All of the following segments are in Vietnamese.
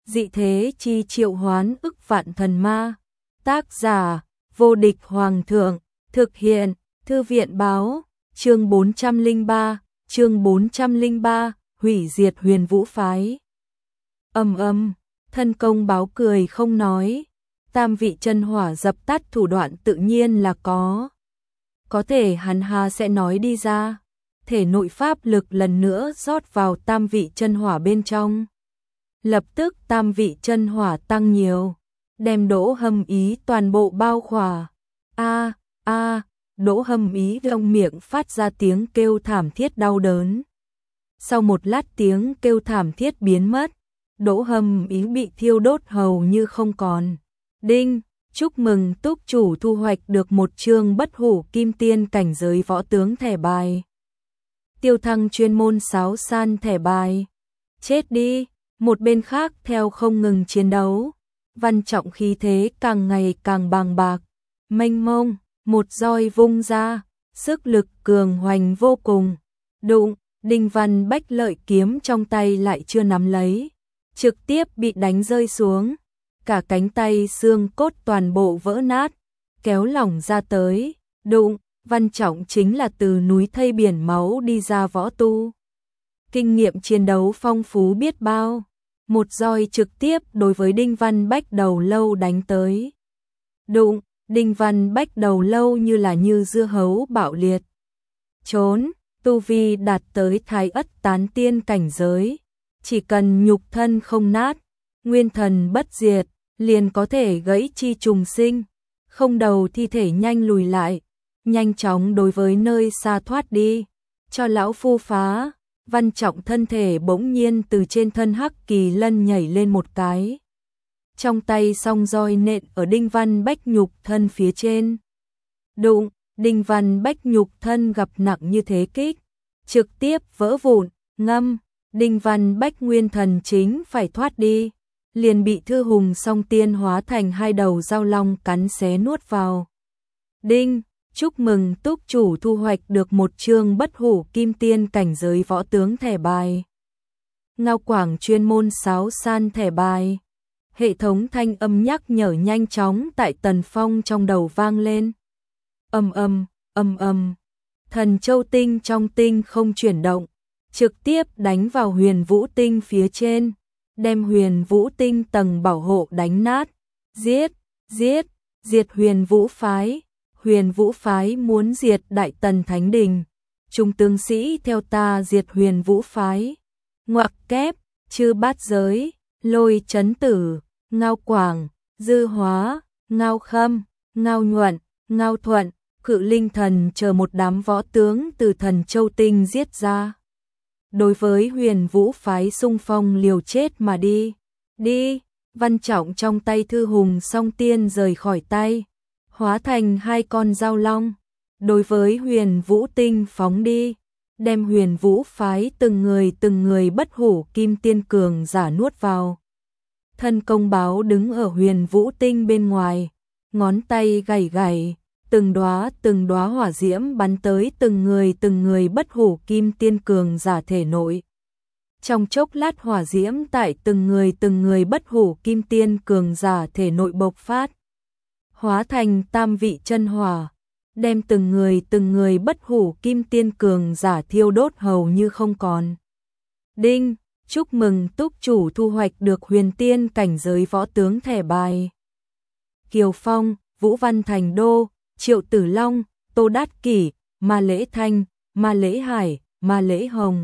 Dị thế chi triệu hoán ức vạn thần ma. Tác giả, vô địch hoàng thượng. Thực hiện, thư viện báo. Chương 403, hủy diệt Huyền Vũ phái. Thân công báo cười không nói. Tam vị chân hỏa dập tắt thủ đoạn tự nhiên là có thể hắn ha sẽ nói đi ra. Thể nội pháp lực lần nữa rót vào tam vị chân hỏa bên trong. Lập tức tam vị chân hỏa tăng nhiều, đem Đỗ Hâm Ý toàn bộ bao khỏa. Đỗ Hâm Ý trong miệng phát ra tiếng kêu thảm thiết đau đớn. Sau một lát tiếng kêu thảm thiết biến mất, Đỗ Hâm Ý bị thiêu đốt hầu như không còn. Đinh, chúc mừng túc chủ thu hoạch được một chương bất hủ kim tiên cảnh giới võ tướng thẻ bài. Tiêu thăng chuyên môn sáo san thẻ bài. Chết đi, một bên khác theo không ngừng chiến đấu. Văn Trọng khí thế càng ngày càng bàng bạc, mênh mông, một roi vung ra, sức lực cường hoành vô cùng. Đụng, Đinh Văn Bách lợi kiếm trong tay lại chưa nắm lấy, trực tiếp bị đánh rơi xuống. Cả cánh tay xương cốt toàn bộ vỡ nát, kéo lỏng ra tới. Đụng, Văn Trọng chính là từ núi thây biển máu đi ra võ tu. Kinh nghiệm chiến đấu phong phú biết bao. Một roi trực tiếp đối với Đinh Văn Bách đầu lâu đánh tới. Đụng, Đinh Văn Bách đầu lâu như dưa hấu bạo liệt. Trốn, tu vi đạt tới Thái Ất tán tiên cảnh giới. Chỉ cần nhục thân không nát, nguyên thần bất diệt, liền có thể gãy chi trùng sinh. Không đầu thi thể nhanh lùi lại, nhanh chóng đối với nơi xa thoát đi. Cho lão phu phá. Văn Trọng thân thể bỗng nhiên từ trên thân Hắc Kỳ Lân nhảy lên một cái. Trong tay song roi nện ở Đinh Văn Bách nhục thân phía trên. Đụng, Đinh Văn Bách nhục thân gặp nặng như thế kích, trực tiếp vỡ vụn, ngâm. Đinh Văn Bách nguyên thần chính phải thoát đi, liền bị Thư Hùng song tiên hóa thành hai đầu dao long cắn xé nuốt vào. Đinh, chúc mừng túc chủ thu hoạch được một chương bất hủ kim tiên cảnh giới võ tướng thẻ bài. Ngao Quảng chuyên môn sáo san thẻ bài. Hệ thống thanh âm nhắc nhở nhanh chóng tại Tần Phong trong đầu vang lên. Thần châu tinh trong tinh không chuyển động, trực tiếp đánh vào Huyền Vũ tinh phía trên, đem Huyền Vũ tinh tầng bảo hộ đánh nát. Diệt Huyền Vũ phái. Huyền Vũ phái muốn diệt Đại Tần Thánh Đình. Trung tướng sĩ theo ta diệt Huyền Vũ phái. Ngoặc kép, Chư Bát Giới, Lôi Chấn Tử, Ngao Quảng, Dư Hóa, Ngao Khâm, Ngao Nhuận, Ngao Thuận, Cự Linh Thần chờ một đám võ tướng từ Thần Châu Tinh giết ra. Đối với Huyền Vũ phái xung phong liều chết mà đi. Văn Trọng trong tay Thư Hùng song tiên rời khỏi tay, hóa thành hai con dao long, đối với Huyền Vũ tinh phóng đi, đem Huyền Vũ phái từng người bất hủ kim tiên cường giả nuốt vào. Thân công báo đứng ở Huyền Vũ tinh bên ngoài, ngón tay gảy, từng đóa hỏa diễm bắn tới từng người bất hủ kim tiên cường giả thể nội. Trong chốc lát hỏa diễm tại từng người bất hủ kim tiên cường giả thể nội bộc phát, hóa thành tam vị chân hỏa, đem từng người bất hủ kim tiên cường giả thiêu đốt hầu như không còn. Đinh, chúc mừng túc chủ thu hoạch được huyền tiên cảnh giới võ tướng thẻ bài. Kiều Phong, Vũ Văn Thành Đô, Triệu Tử Long, Tô Đát Kỷ, Ma Lễ Thanh, Ma Lễ Hải, Ma Lễ Hồng,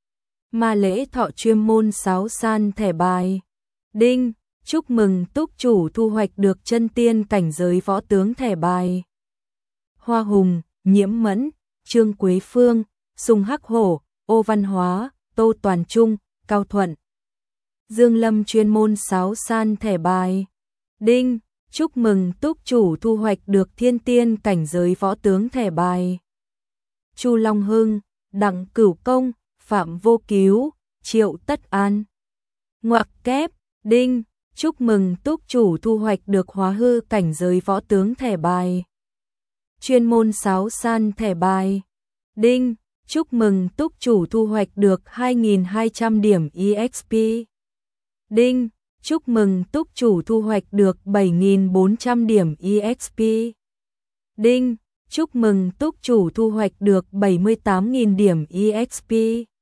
Ma Lễ Thọ chuyên môn sáo san thẻ bài. Đinh, chúc mừng túc chủ thu hoạch được chân tiên cảnh giới võ tướng thẻ bài. Hoa Hùng, Nhiễm Mẫn, Trương Quế Phương, Sùng Hắc Hổ, Ô Văn Hóa, Tô Toàn Trung, Cao Thuận, Dương Lâm chuyên môn sáo san thẻ bài. Đinh, chúc mừng túc chủ thu hoạch được thiên tiên cảnh giới võ tướng thẻ bài. Chu Long Hưng, Đặng Cửu Công, Phạm Vô Cứu, Triệu Tất An. Ngoặc kép, đinh, chúc mừng túc chủ thu hoạch được hóa hư cảnh giới võ tướng thẻ bài. Chuyên môn sáo san thẻ bài. Đinh, chúc mừng túc chủ thu hoạch được 2.200 điểm EXP. Đinh, chúc mừng túc chủ thu hoạch được 7.400 điểm EXP. Đinh, chúc mừng túc chủ thu hoạch được 78.000 điểm EXP.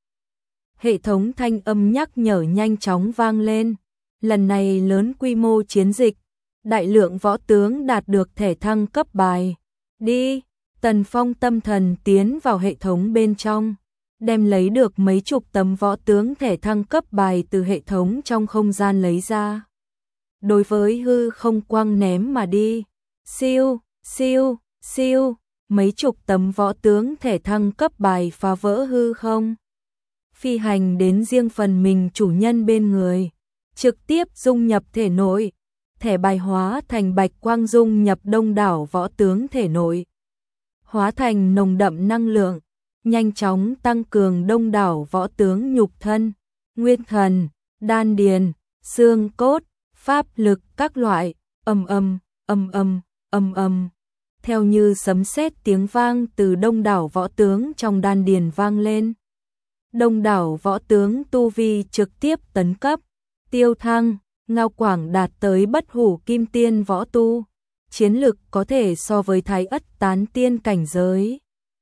Hệ thống thanh âm nhắc nhở nhanh chóng vang lên. Lần này lớn quy mô chiến dịch, đại lượng võ tướng đạt được thẻ thăng cấp bài. Đi, Tần Phong tâm thần tiến vào hệ thống bên trong, đem lấy được mấy chục tấm võ tướng thẻ thăng cấp bài từ hệ thống trong không gian lấy ra. Đối với hư không quăng ném mà đi. Siêu, siêu, siêu, mấy chục tấm võ tướng thẻ thăng cấp bài phá vỡ hư không. Phi hành đến riêng phần mình chủ nhân bên người, trực tiếp dung nhập thể nội, thẻ bài hóa thành bạch quang dung nhập đông đảo võ tướng thể nội. Hóa thành nồng đậm năng lượng, nhanh chóng tăng cường đông đảo võ tướng nhục thân, nguyên thần, đan điền, xương cốt, pháp lực các loại, ầm ầm, ầm ầm, ầm ầm. Theo như sấm sét tiếng vang từ đông đảo võ tướng trong đan điền vang lên. Đông đảo võ tướng tu vi trực tiếp tấn cấp, Tiêu Thăng, Ngao Quảng đạt tới bất hủ kim tiên võ tu, chiến lực có thể so với Thái Ất tán tiên cảnh giới.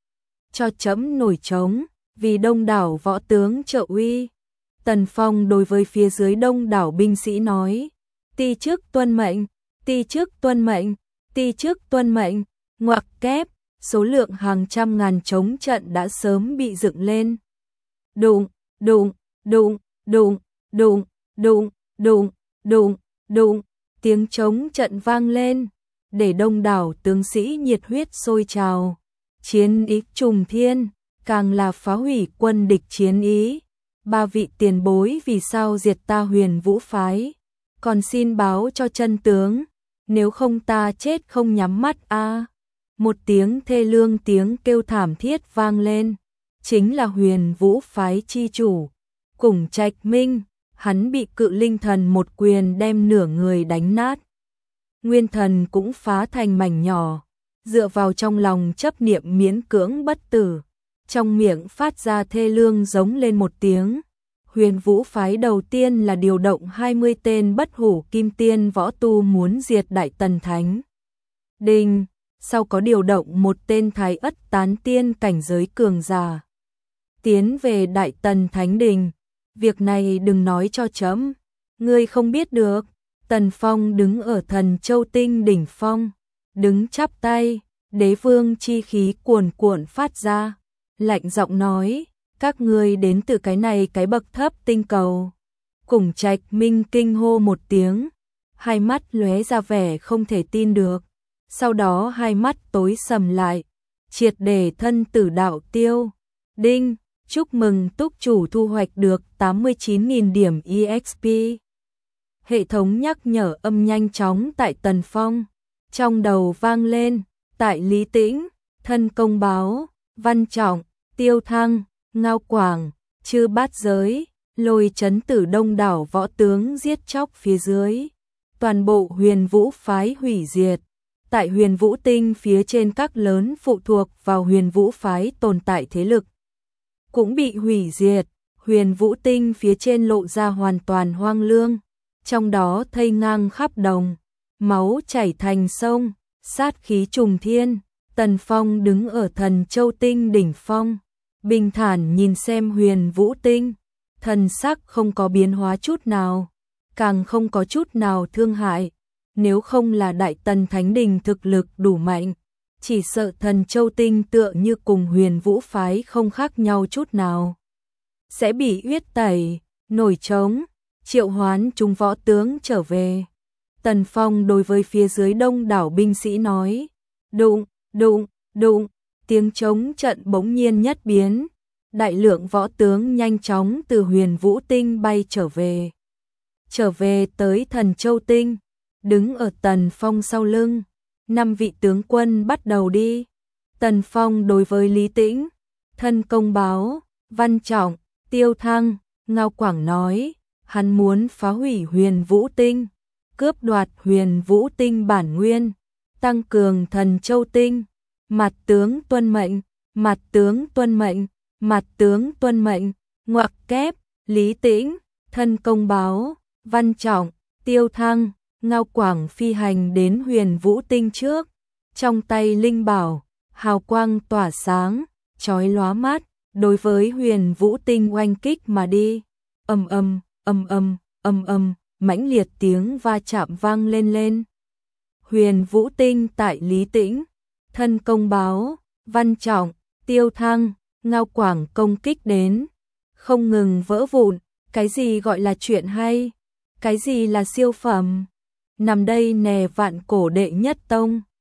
Cho chấm nổi trống, vì đông đảo võ tướng trợ uy. Tần Phong đối với phía dưới đông đảo binh sĩ nói, ti chức tuân mệnh, ti chức tuân mệnh, ti chức tuân mệnh, ngoặc kép, số lượng hàng trăm ngàn trống trận đã sớm bị dựng lên. Đụng, đụng, đụng, đụng, đụng, đụng, đụng, đụng, đụng, tiếng trống trận vang lên, để đông đảo tướng sĩ nhiệt huyết sôi trào. Chiến ý trùng thiên, càng là phá hủy quân địch chiến ý. Ba vị tiền bối vì sao diệt ta Huyền Vũ phái, còn xin báo cho chân tướng, nếu không ta chết không nhắm mắt a. Một tiếng thê lương tiếng kêu thảm thiết vang lên, chính là Huyền Vũ phái chi chủ, Củng Trạch Minh, hắn bị Cự Linh thần một quyền đem nửa người đánh nát. Nguyên thần cũng phá thành mảnh nhỏ, dựa vào trong lòng chấp niệm miễn cưỡng bất tử, trong miệng phát ra thê lương giống lên một tiếng. Huyền Vũ phái đầu tiên là điều động 20 tên bất hủ kim tiên võ tu muốn diệt Đại Tần Thánh Đình, sau có điều động một tên Thái Ất tán tiên cảnh giới cường giả tiến về Đại Tần Thánh Đình. Việc này đừng nói cho chấm, ngươi không biết được. Tần Phong đứng ở Thần Châu Tinh đỉnh phong, đứng chắp tay, đế vương chi khí cuồn cuộn phát ra, lạnh giọng nói, các ngươi đến từ cái này cái bậc thấp tinh cầu. Củng Trạch Minh kinh hô một tiếng, hai mắt lóe ra vẻ không thể tin được, sau đó hai mắt tối sầm lại, triệt để thân tử đạo tiêu. Đinh, chúc mừng túc chủ thu hoạch được 89.000 điểm EXP. Hệ thống nhắc nhở âm nhanh chóng tại Tần Phong trong đầu vang lên, tại Lý Tĩnh, Thân Công Báo, Văn Trọng, Tiêu Thăng, Ngao Quảng, Chư Bát Giới, Lôi Chấn Tử đông đảo võ tướng giết chóc phía dưới. Toàn bộ Huyền Vũ phái hủy diệt. Tại Huyền Vũ Tinh phía trên các lớn phụ thuộc vào Huyền Vũ phái tồn tại thế lực cũng bị hủy diệt. Huyền Vũ Tinh phía trên lộ ra hoàn toàn hoang lương, trong đó thây ngang khắp đồng, máu chảy thành sông, sát khí trùng thiên. Tần Phong đứng ở Thần Châu Tinh đỉnh phong, bình thản nhìn xem Huyền Vũ Tinh, thần sắc không có biến hóa chút nào, càng không có chút nào thương hại. Nếu không là Đại Tần Thánh Đình thực lực đủ mạnh, chỉ sợ Thần Châu Tinh tựa như cùng Huyền Vũ phái không khác nhau chút nào, sẽ bị huyết tẩy. Nổi trống, triệu hoán chúng võ tướng trở về. Tần Phong đối với phía dưới đông đảo binh sĩ nói, đụng, đụng, đụng, tiếng trống trận bỗng nhiên nhất biến, đại lượng võ tướng nhanh chóng từ Huyền Vũ Tinh bay trở về tới Thần Châu Tinh, đứng ở Tần Phong sau lưng. 5 vị tướng quân bắt đầu đi. Tần Phong đối với Lý Tĩnh, Thân Công Báo, Văn Trọng, Tiêu Thăng, Ngao Quảng nói, hắn muốn phá hủy Huyền Vũ Tinh, cướp đoạt Huyền Vũ Tinh bản nguyên, tăng cường Thần Châu Tinh. Mặt tướng tuân mệnh, mặt tướng tuân mệnh, mặt tướng tuân mệnh. Ngoặc kép, Lý Tĩnh, Thân Công Báo, Văn Trọng, Tiêu Thăng, Ngao Quảng phi hành đến Huyền Vũ Tinh trước, trong tay linh bảo, hào quang tỏa sáng, chói lóa mắt, đối với Huyền Vũ Tinh oanh kích mà đi. Ầm ầm, ầm ầm, ầm ầm, mãnh liệt tiếng va chạm vang lên. Huyền Vũ Tinh tại Lý Tĩnh, thân công báo, Văn Trọng, Tiêu Thăng, Ngao Quảng công kích đến, không ngừng vỡ vụn. Cái gì gọi là chuyện hay? Cái gì là siêu phẩm? Nằm đây nè vạn cổ đệ nhất tông.